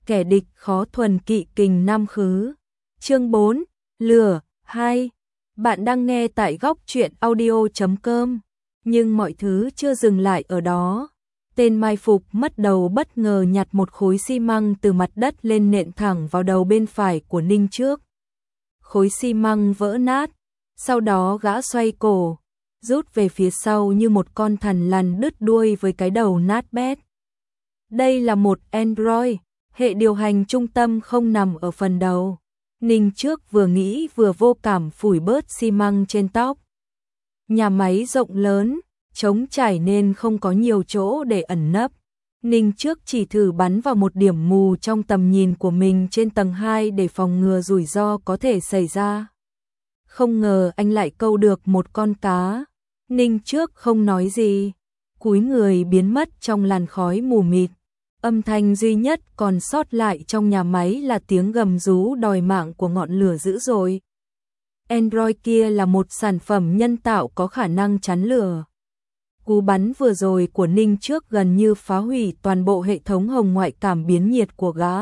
kẻ địch khó thuần kỵ kình nam khứ. Chương 4, lửa 2. Bạn đang nghe tại góc truyện audio.com. Nhưng mọi thứ chưa dừng lại ở đó. Tên mai phục mất đầu bất ngờ nhặt một khối xi măng từ mặt đất lên nện thẳng vào đầu bên phải của Ninh Trước. Khối xi măng vỡ nát, sau đó gã xoay cổ, rút về phía sau như một con thằn lằn đứt đuôi với cái đầu nát bét. Đây là một Android, hệ điều hành trung tâm không nằm ở phần đầu. Ninh Trước vừa nghĩ vừa vô cảm phủi bớt xi măng trên tóc. Nhà máy rộng lớn, trống trải nên không có nhiều chỗ để ẩn nấp. Ninh Trước chỉ thử bắn vào một điểm mù trong tầm nhìn của mình trên tầng 2 để phòng ngừa rủi ro có thể xảy ra. Không ngờ anh lại câu được một con cá. Ninh Trước không nói gì, cúi người biến mất trong làn khói mù mịt. Âm thanh duy nhất còn sót lại trong nhà máy là tiếng gầm rú đòi mạng của ngọn lửa dữ dội. Android kia là một sản phẩm nhân tạo có khả năng chắn lửa. Cú bắn vừa rồi của Ninh Trước gần như phá hủy toàn bộ hệ thống hồng ngoại cảm biến nhiệt của gã.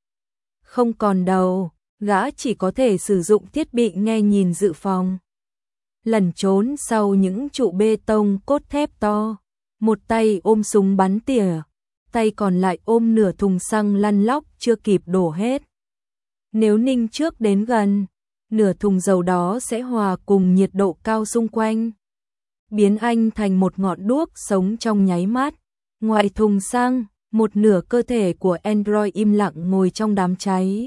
Không còn đầu, gã chỉ có thể sử dụng thiết bị nghe nhìn dự phòng. Lẩn trốn sau những trụ bê tông cốt thép to, một tay ôm súng bắn tỉa, tay còn lại ôm nửa thùng xăng lăn lóc chưa kịp đổ hết. Nếu Ninh Trước đến gần, nửa thùng dầu đó sẽ hòa cùng nhiệt độ cao xung quanh, biến anh thành một ngọn đuốc sống trong nháy mắt. Ngoài thùng xăng, một nửa cơ thể của Android im lặng ngồi trong đám cháy.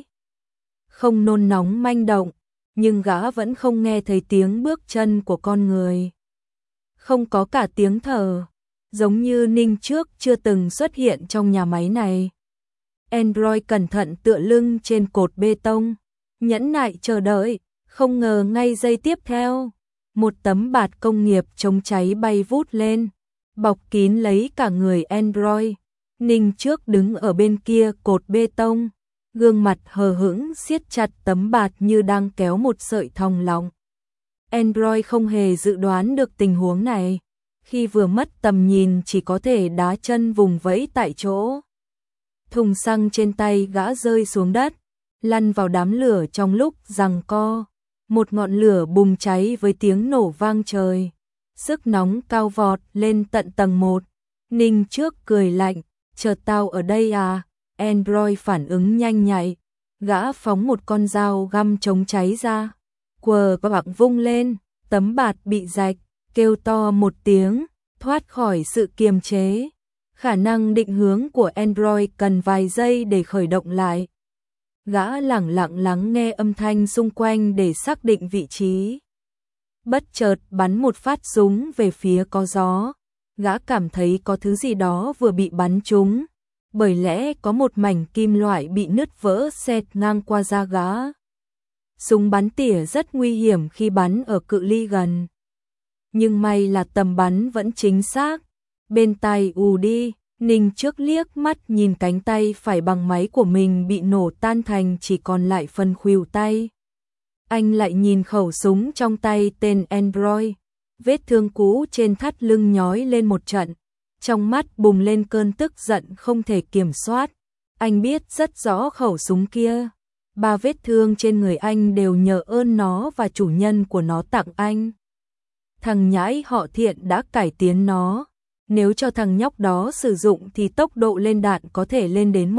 Không nôn nóng manh động, nhưng gã vẫn không nghe thấy tiếng bước chân của con người. Không có cả tiếng thở, giống như Ninh Trước chưa từng xuất hiện trong nhà máy này. Android cẩn thận tựa lưng trên cột bê tông, nhẫn nại chờ đợi, không ngờ ngay giây tiếp theo, một tấm bạt công nghiệp chống cháy bay vút lên, bọc kín lấy cả người Android. Ninh Trước đứng ở bên kia cột bê tông, gương mặt hờ hững siết chặt tấm bạt như đang kéo một sợi thòng lọng. Android không hề dự đoán được tình huống này, khi vừa mất tầm nhìn chỉ có thể đá chân vùng vẫy tại chỗ. Thùng xăng trên tay gã rơi xuống đất, lăn vào đám lửa trong lúc giằng co. Một ngọn lửa bùng cháy với tiếng nổ vang trời. Sức nóng cao vọt lên tận tầng 1. Ninh Trước cười lạnh, chờ tao ở đây à? Android phản ứng nhanh nhạy, gã phóng một con dao găm chống cháy ra. Quờ quạng vung lên, tấm bạt bị rạch, kêu to một tiếng, thoát khỏi sự kiềm chế. Khả năng định hướng của Android cần vài giây để khởi động lại. Gã lẳng lặng lắng nghe âm thanh xung quanh để xác định vị trí. Bất chợt bắn một phát súng về phía có gió. Gã cảm thấy có thứ gì đó vừa bị bắn trúng, bởi lẽ có một mảnh kim loại bị nứt vỡ xẹt ngang qua da gã. Súng bắn tỉa rất nguy hiểm khi bắn ở cự ly gần. Nhưng may là tầm bắn vẫn chính xác. Bên tai ù đi, Ninh Trước liếc mắt nhìn cánh tay phải bằng máy của mình bị nổ tan thành chỉ còn lại phần khuỷu tay. Anh lại nhìn khẩu súng trong tay tên Android, vết thương cũ trên thắt lưng nhói lên một trận, trong mắt bùng lên cơn tức giận không thể kiểm soát. Anh biết rất rõ khẩu súng kia, 3 vết thương trên người anh đều nhờ ơn nó và chủ nhân của nó tặng anh. Thằng nhãi họ Thiện đã cải tiến nó. Nếu cho thằng nhóc đó sử dụng thì tốc độ lên đạn có thể lên đến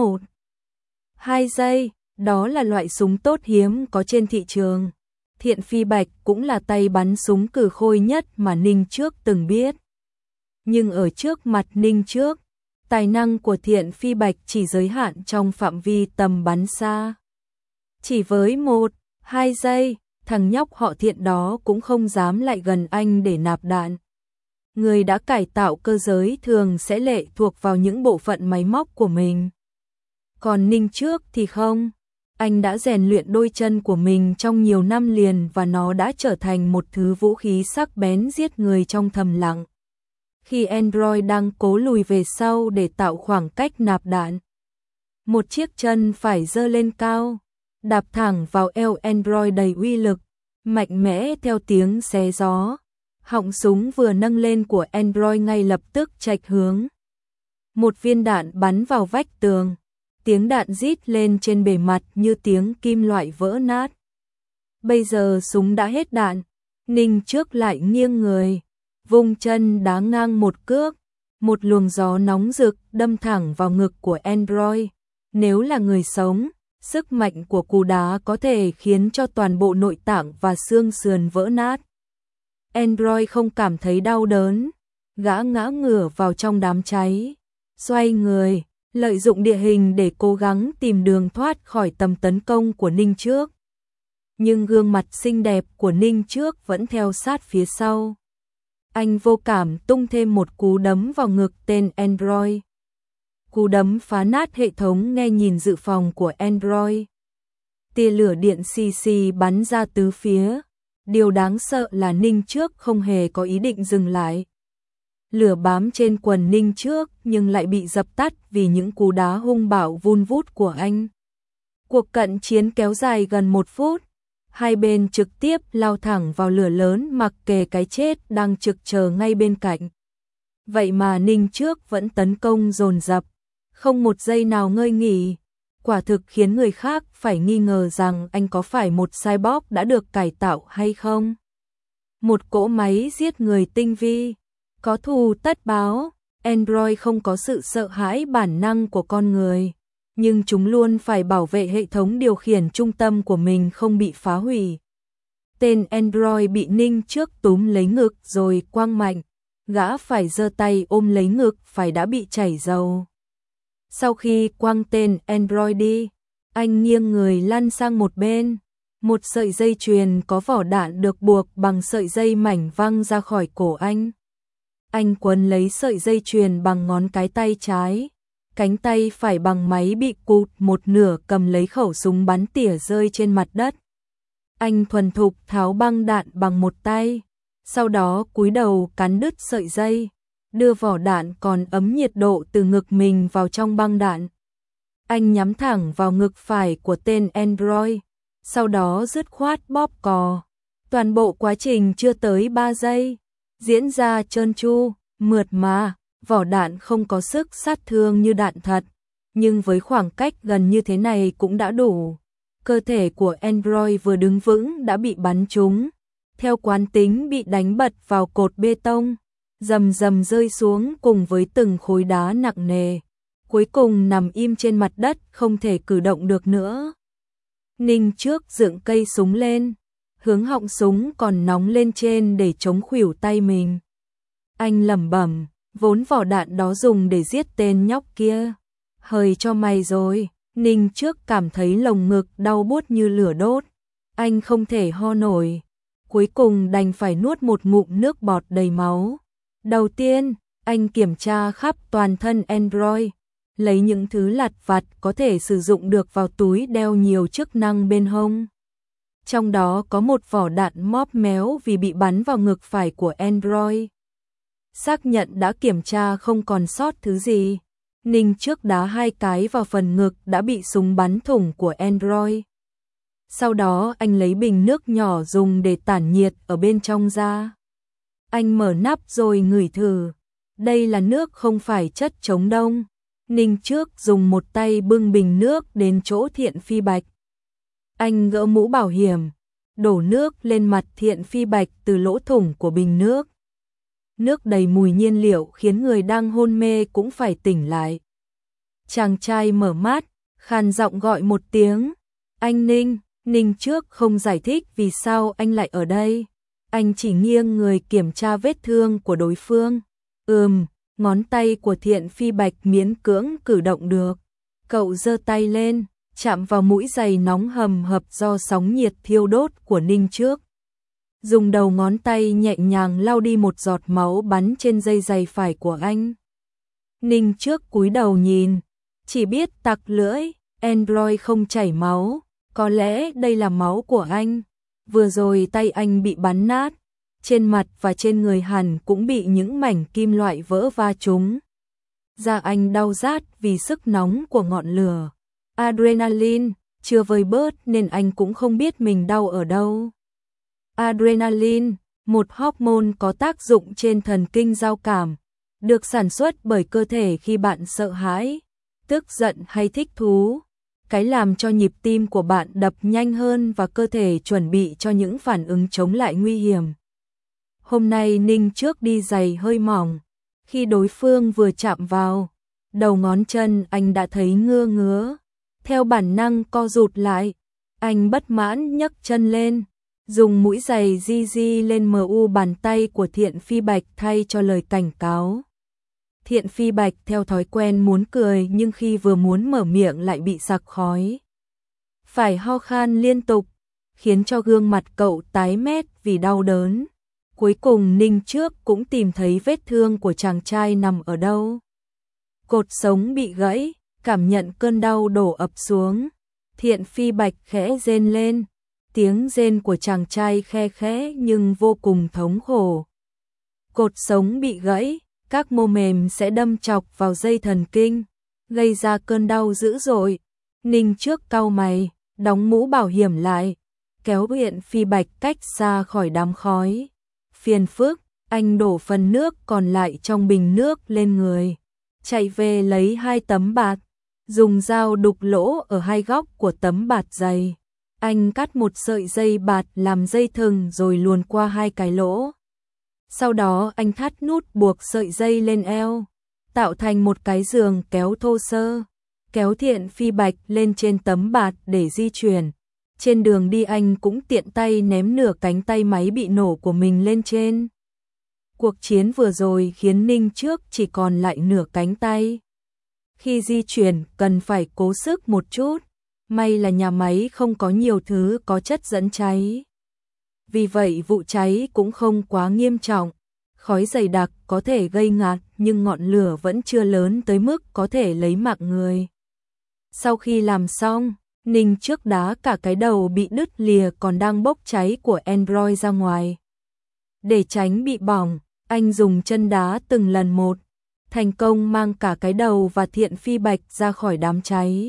1-2 giây, đó là loại súng tốt hiếm có trên thị trường. Thiện Phi Bạch cũng là tay bắn súng cừ khôi nhất mà Ninh Trước từng biết. Nhưng ở trước mặt Ninh Trước, tài năng của Thiện Phi Bạch chỉ giới hạn trong phạm vi tầm bắn xa. Chỉ với 1-2 giây, thằng nhóc họ Thiện đó cũng không dám lại gần anh để nạp đạn. Người đã cải tạo cơ giới thường sẽ lệ thuộc vào những bộ phận máy móc của mình. Còn Ninh Trước thì không. Anh đã rèn luyện đôi chân của mình trong nhiều năm liền và nó đã trở thành một thứ vũ khí sắc bén giết người trong thầm lặng. Khi Android đang cố lùi về sau để tạo khoảng cách nạp đạn, một chiếc chân phải giơ lên cao, đạp thẳng vào eo Android đầy uy lực, mạnh mẽ theo tiếng xé gió. Họng súng vừa nâng lên của Android ngay lập tức chệch hướng. Một viên đạn bắn vào vách tường, Tiếng đạn rít lên trên bề mặt như tiếng kim loại vỡ nát. Bây giờ súng đã hết đạn, Ninh Trước lại nghiêng người, vung chân đá ngang một cước, một luồng gió nóng rực đâm thẳng vào ngực của Android. Nếu là người sống, sức mạnh của cú đá có thể khiến cho toàn bộ nội tạng và xương sườn vỡ nát. Android không cảm thấy đau đớn, gã ngã ngửa vào trong đám cháy, xoay người, lợi dụng địa hình để cố gắng tìm đường thoát khỏi tầm tấn công của Ninh Trước. Nhưng gương mặt xinh đẹp của Ninh Trước vẫn theo sát phía sau. Anh vô cảm tung thêm một cú đấm vào ngực tên Android. Cú đấm phá nát hệ thống nghe nhìn dự phòng của Android. Tia lửa điện xì xì bắn ra tứ phía. Điều đáng sợ là Ninh Trước không hề có ý định dừng lại. Lửa bám trên quần Ninh Trước nhưng lại bị dập tắt vì những cú đá hung bạo vun vút của anh. Cuộc cận chiến kéo dài gần 1 phút. Hai bên trực tiếp lao thẳng vào lửa lớn mặc kệ cái chết đang trực chờ ngay bên cạnh. Vậy mà Ninh Trước vẫn tấn công dồn dập, không một giây nào ngơi nghỉ. Quả thực khiến người khác phải nghi ngờ rằng anh có phải một cyborg đã được cải tạo hay không. Một cỗ máy giết người tinh vi, có thù tất báo. Android không có sự sợ hãi bản năng của con người, nhưng chúng luôn phải bảo vệ hệ thống điều khiển trung tâm của mình không bị phá hủy. Tên Android bị Ninh Trước túm lấy ngực rồi quăng mạnh, gã phải giơ tay ôm lấy ngực phải đã bị chảy dầu. Sau khi quăng tên Android đi, anh nghiêng người lăn sang một bên. Một sợi dây chuyền có vỏ đạn được buộc bằng sợi dây mảnh văng ra khỏi cổ anh. Anh quấn lấy sợi dây chuyền bằng ngón cái tay trái. Cánh tay phải bằng máy bị cụt một nửa cầm lấy khẩu súng bắn tỉa rơi trên mặt đất. Anh thuần thục tháo băng đạn bằng một tay, sau đó cúi đầu cắn đứt sợi dây, đưa vỏ đạn còn ấm nhiệt độ từ ngực mình vào trong băng đạn. Anh nhắm thẳng vào ngực phải của tên Android, sau đó dứt khoát bóp cò. Toàn bộ quá trình chưa tới 3 giây, diễn ra trơn tru, mượt mà. Vỏ đạn không có sức sát thương như đạn thật, nhưng với khoảng cách gần như thế này cũng đã đủ. Cơ thể của Android vừa đứng vững đã bị bắn trúng, theo quán tính bị đánh bật vào cột bê tông, rầm rầm rơi xuống cùng với từng khối đá nặng nề, cuối cùng nằm im trên mặt đất không thể cử động được nữa. Ninh Trước dựng cây súng lên, hướng họng súng còn nóng lên trên để chống khuỷu tay mình. Anh lẩm bẩm, vốn vỏ đạn đó dùng để giết tên nhóc kia. Hời cho mày rồi. Ninh Trước cảm thấy lồng ngực đau buốt như lửa đốt. Anh không thể ho nổi. Cuối cùng đành phải nuốt một ngụm nước bọt đầy máu. Đầu tiên, anh kiểm tra khắp toàn thân Android, lấy những thứ lặt vặt có thể sử dụng được vào túi đeo nhiều chức năng bên hông. Trong đó có một vỏ đạn móp méo vì bị bắn vào ngực phải của Android. Xác nhận đã kiểm tra không còn sót thứ gì, Ninh Trước đá 2 cái vào phần ngực đã bị súng bắn thủng của Android. Sau đó anh lấy bình nước nhỏ dùng để tản nhiệt ở bên trong ra. Anh mở nắp rồi ngửi thử. Đây là nước không phải chất chống đông. Ninh Trước dùng một tay bưng bình nước đến chỗ Thiện Phi Bạch. Anh gỡ mũ bảo hiểm, đổ nước lên mặt Thiện Phi Bạch từ lỗ thủng của bình nước. Nước đầy mùi nhiên liệu khiến người đang hôn mê cũng phải tỉnh lại. Chàng trai mở mắt, khàn giọng gọi một tiếng. Anh Ninh. Ninh Trước không giải thích vì sao anh lại ở đây. Anh chỉ nghiêng người kiểm tra vết thương của đối phương. Ngón tay của Thiện Phi Bạch miễn cưỡng cử động được. Cậu giơ tay lên, chạm vào mũi giày nóng hầm hập do sóng nhiệt thiêu đốt của Ninh Trước. Dùng đầu ngón tay nhẹ nhàng lau đi một giọt máu bắn trên dây giày phải của anh. Ninh Trước cúi đầu nhìn, chỉ biết tặc lưỡi, Android không chảy máu, có lẽ đây là máu của anh. Vừa rồi tay anh bị bắn nát, trên mặt và trên người hẳn cũng bị những mảnh kim loại vỡ va trúng. Da anh đau rát vì sức nóng của ngọn lửa. Adrenaline chưa vơi bớt nên anh cũng không biết mình đau ở đâu. Adrenaline, một hormone có tác dụng trên thần kinh giao cảm, được sản xuất bởi cơ thể khi bạn sợ hãi, tức giận hay thích thú, cái làm cho nhịp tim của bạn đập nhanh hơn và cơ thể chuẩn bị cho những phản ứng chống lại nguy hiểm. Hôm nay Ninh Trước đi giày hơi mỏng, khi đối phương vừa chạm vào đầu ngón chân anh đã thấy ngứa ngứa, theo bản năng co rụt lại, anh bất mãn nhấc chân lên, dùng mũi giày di di lên mu bàn tay của Thiện Phi Bạch thay cho lời cảnh cáo. Thiện Phi Bạch theo thói quen muốn cười nhưng khi vừa muốn mở miệng lại bị sặc khói. Phải ho khan liên tục, khiến cho gương mặt cậu tái mét vì đau đớn. Cuối cùng Ninh Trước cũng tìm thấy vết thương của chàng trai nằm ở đâu. Cột sống bị gãy, cảm nhận cơn đau đổ ập xuống. Thiện Phi Bạch khẽ rên lên, tiếng rên của chàng trai khe khẽ nhưng vô cùng thống khổ. Cột sống bị gãy, các mô mềm sẽ đâm chọc vào dây thần kinh, gây ra cơn đau dữ dội. Ninh Trước cau mày, đóng mũ bảo hiểm lại, kéo Thiện Phi Bạch cách xa khỏi đám khói. Phiền phức, anh đổ phần nước còn lại trong bình nước lên người, chạy về lấy 2 tấm bạt, dùng dao đục lỗ ở 2 góc của tấm bạt dày. Anh cắt một sợi dây bạt làm dây thừng rồi luồn qua 2 cái lỗ. Sau đó anh thắt nút buộc sợi dây lên eo, tạo thành một cái giường kéo thô sơ, kéo Thiện Phi Bạch lên trên tấm bạt để di chuyển. Trên đường đi anh cũng tiện tay ném nửa cánh tay máy bị nổ của mình lên trên. Cuộc chiến vừa rồi khiến Ninh Trước chỉ còn lại nửa cánh tay. Khi di chuyển cần phải cố sức một chút, may là nhà máy không có nhiều thứ có chất dẫn cháy. Vì vậy vụ cháy cũng không quá nghiêm trọng, khói dày đặc có thể gây ngạt nhưng ngọn lửa vẫn chưa lớn tới mức có thể lấy mạng người. Sau khi làm xong, Ninh Trước đá cả cái đầu bị đứt lìa còn đang bốc cháy của Android ra ngoài. Để tránh bị bỏng, anh dùng chân đá từng lần một, thành công mang cả cái đầu và Thiện Phi Bạch ra khỏi đám cháy.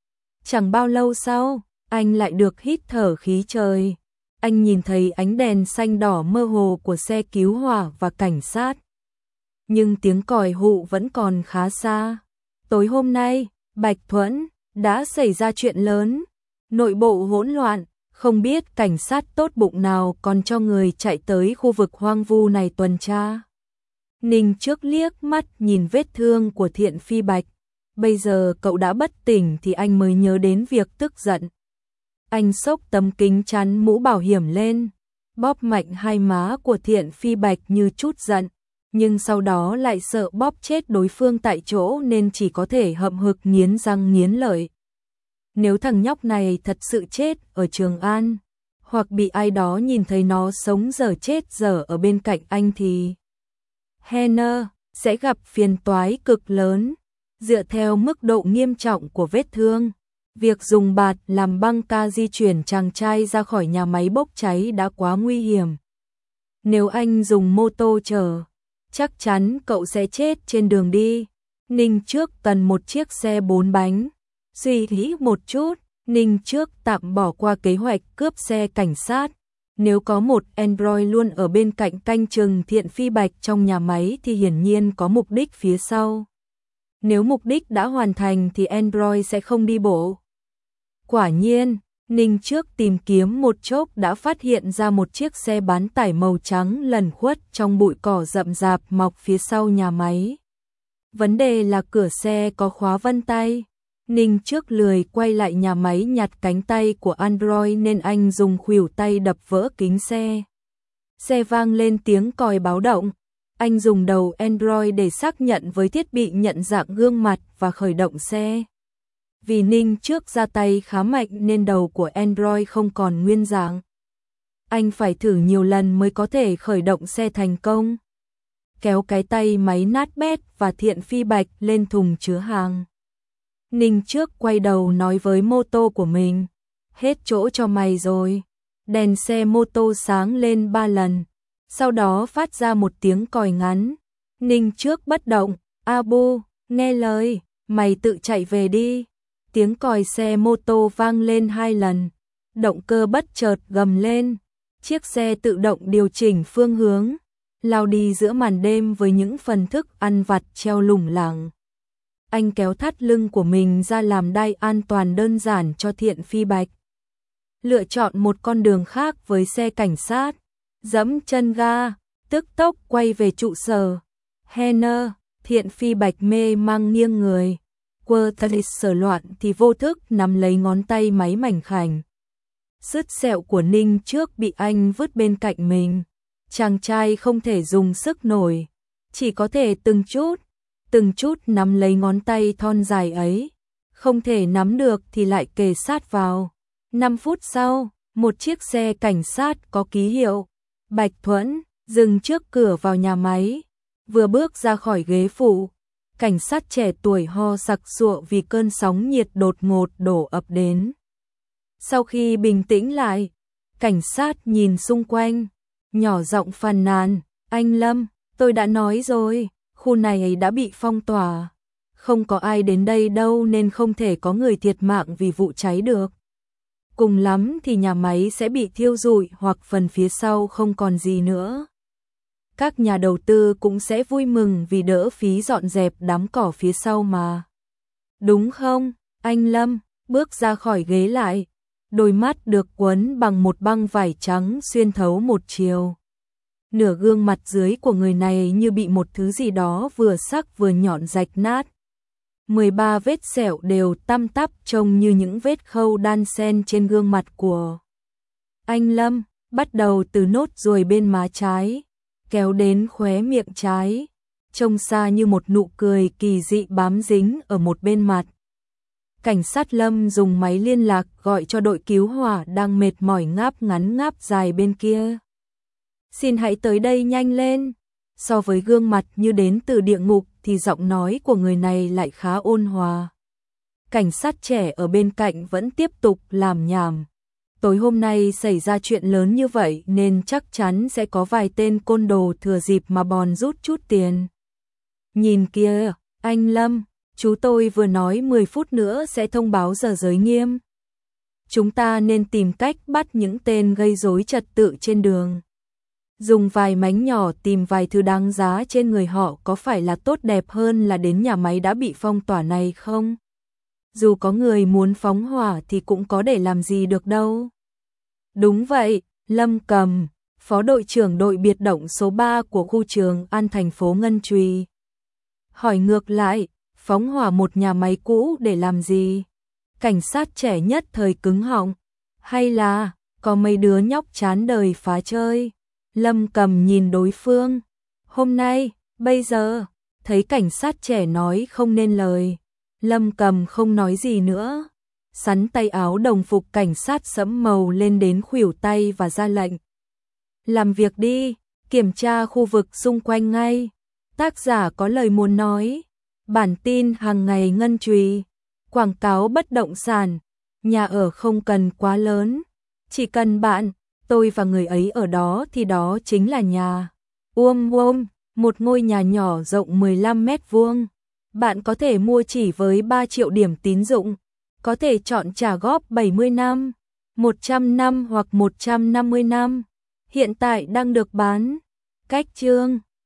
Chẳng bao lâu sau, anh lại được hít thở khí trời. Anh nhìn thấy ánh đèn xanh đỏ mơ hồ của xe cứu hỏa và cảnh sát. Nhưng tiếng còi hụ vẫn còn khá xa. Tối hôm nay, Bạch Thuẫn, đã xảy ra chuyện lớn. Nội bộ hỗn loạn, không biết cảnh sát tốt bụng nào còn cho người chạy tới khu vực hoang vu này tuần tra. Ninh Trước liếc mắt nhìn vết thương của Thiện Phi Bạch. Bây giờ cậu đã bất tỉnh thì anh mới nhớ đến việc tức giận. Anh xốc tấm kính chắn mũ bảo hiểm lên, bóp mạnh 2 má của Thiện Phi Bạch như chút giận, nhưng sau đó lại sợ bóp chết đối phương tại chỗ nên chỉ có thể hậm hực nghiến răng nghiến lợi. Nếu thằng nhóc này thật sự chết ở Trường An, hoặc bị ai đó nhìn thấy nó sống dở chết dở ở bên cạnh anh thì Henner sẽ gặp phiền toái cực lớn. Dựa theo mức độ nghiêm trọng của vết thương, việc dùng bạt làm băng ca di chuyển chàng trai ra khỏi nhà máy bốc cháy đã quá nguy hiểm. Nếu anh dùng mô tô chở, chắc chắn cậu sẽ chết trên đường đi. Ninh Trước cần một chiếc xe 4 bánh. Suy nghĩ một chút, Ninh Trước tạm bỏ qua kế hoạch cướp xe cảnh sát. Nếu có một Android luôn ở bên cạnh canh chừng Thiện Phi Bạch trong nhà máy thì hiển nhiên có mục đích phía sau. Nếu mục đích đã hoàn thành thì Android sẽ không đi bộ. Quả nhiên, Ninh Trước tìm kiếm một chốc đã phát hiện ra một chiếc xe bán tải màu trắng lẩn khuất trong bụi cỏ rậm rạp mọc phía sau nhà máy. Vấn đề là cửa xe có khóa vân tay. Ninh Trước lười quay lại nhà máy nhặt cánh tay của Android nên anh dùng khuỷu tay đập vỡ kính xe. Xe vang lên tiếng còi báo động. Anh dùng đầu Android để xác nhận với thiết bị nhận dạng gương mặt và khởi động xe. Vì Ninh Trước ra tay khá mạnh nên đầu của Android không còn nguyên dạng. Anh phải thử nhiều lần mới có thể khởi động xe thành công. Kéo cái tay máy nát bét và Thiện Phi Bạch lên thùng chứa hàng. Ninh Trước quay đầu nói với mô tô của mình, hết chỗ cho mày rồi. Đèn xe mô tô sáng lên 3 lần, sau đó phát ra một tiếng còi ngắn. Ninh Trước bất động, Abu, nghe lời, mày tự chạy về đi. Tiếng còi xe mô tô vang lên 2 lần, động cơ bất chợt gầm lên, chiếc xe tự động điều chỉnh phương hướng, lao đi giữa màn đêm với những phần thức ăn vặt treo lủng lẳng. anh kéo thắt lưng của mình ra làm đai an toàn đơn giản cho Thiện Phi Bạch. Lựa chọn một con đường khác với xe cảnh sát, giẫm chân ga, tức tốc quay về trụ sở. Henner, Thiện Phi Bạch mê mang nghiêng người. Quertalis sở loạn thì vô thức nắm lấy ngón tay máy mảnh khảnh. Sứt sẹo của Ninh trước bị anh vứt bên cạnh mình. Chàng trai không thể dùng sức nổi, chỉ có thể từng chút nắm lấy ngón tay thon dài ấy. Không thể nắm được thì lại kề sát vào. 5 phút sau, một chiếc xe cảnh sát có ký hiệu Bạch Thuẫn dừng trước cửa vào nhà máy. Vừa bước ra khỏi ghế phụ, cảnh sát trẻ tuổi ho sặc sụa vì cơn sóng nhiệt đột ngột đổ ập đến. Sau khi bình tĩnh lại, cảnh sát nhìn xung quanh, nhỏ giọng phàn nàn, anh Lâm, tôi đã nói rồi, khu này đã bị phong tỏa. Không có ai đến đây đâu nên không thể có người thiệt mạng vì vụ cháy được. Cùng lắm thì nhà máy sẽ bị thiêu rụi hoặc phần phía sau không còn gì nữa. Các nhà đầu tư cũng sẽ vui mừng vì đỡ phí dọn dẹp đám cỏ phía sau mà. Đúng không, anh Lâm, bước ra khỏi ghế lại. Đôi mắt được quấn bằng một băng vải trắng xuyên thấu một chiều. Nửa gương mặt dưới của người này như bị một thứ gì đó vừa sắc vừa nhọn rạch nát. 13 vết sẹo đều tăm tắp trông như những vết khâu đan xen trên gương mặt của anh Lâm, bắt đầu từ nốt ruồi bên má trái, kéo đến khóe miệng trái, trông xa như một nụ cười kỳ dị bám dính ở một bên mặt. Cảnh sát Lâm dùng máy liên lạc gọi cho đội cứu hỏa đang mệt mỏi ngáp ngắn ngáp dài bên kia. Xin hãy tới đây nhanh lên. So với gương mặt như đến từ địa ngục thì giọng nói của người này lại khá ôn hòa. Cảnh sát trẻ ở bên cạnh vẫn tiếp tục làm nhảm. Tối hôm nay xảy ra chuyện lớn như vậy nên chắc chắn sẽ có vài tên côn đồ thừa dịp mà bòn rút chút tiền. Nhìn kia, anh Lâm, chú tôi vừa nói 10 phút nữa sẽ thông báo giờ giới nghiêm. Chúng ta nên tìm cách bắt những tên gây rối trật tự trên đường. Dùng vài mánh nhỏ tìm vài thứ đáng giá trên người họ có phải là tốt đẹp hơn là đến nhà máy đã bị phong tỏa này không? Dù có người muốn phóng hỏa thì cũng có để làm gì được đâu. Đúng vậy, Lâm Cầm, phó đội trưởng đội biệt động số 3 của khu Trường An thành phố Ngân Trùy. Hỏi ngược lại, phóng hỏa một nhà máy cũ để làm gì? Cảnh sát trẻ nhất thời cứng họng. Hay là, có mấy đứa nhóc chán đời phá chơi? Lâm Cầm nhìn đối phương. Hôm nay, bây giờ, thấy cảnh sát trẻ nói không nên lời. Lâm Cầm không nói gì nữa. Sắn tay áo đồng phục cảnh sát sẫm màu lên đến khuỷu tay và ra lệnh. Làm việc đi, kiểm tra khu vực xung quanh ngay. Tác giả có lời muốn nói. Bản tin hàng ngày Ngân Trùy. Quảng cáo bất động sản. Nhà ở không cần quá lớn. Chỉ cần bạn, tôi và người ấy ở đó thì đó chính là nhà. Một ngôi nhà nhỏ rộng 15 mét vuông. Bạn có thể mua chỉ với 3 triệu điểm tín dụng. Có thể chọn trả góp 70 năm, 100 năm hoặc 150 năm. Hiện tại đang được bán. Cách chương